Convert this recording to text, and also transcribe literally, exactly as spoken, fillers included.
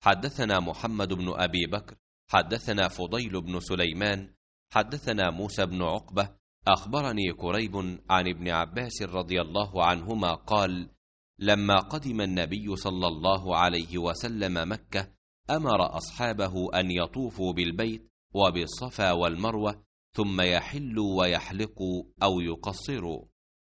حدثنا محمد بن أبي بكر حدثنا فضيل بن سليمان حدثنا موسى بن عقبة أخبرني كريب عن ابن عباس رضي الله عنهما قال: لما قدم النبي صلى الله عليه وسلم مكة أمر أصحابه أن يطوفوا بالبيت وبالصفا والمروة ثم يحلوا ويحلقوا أو يقصروا.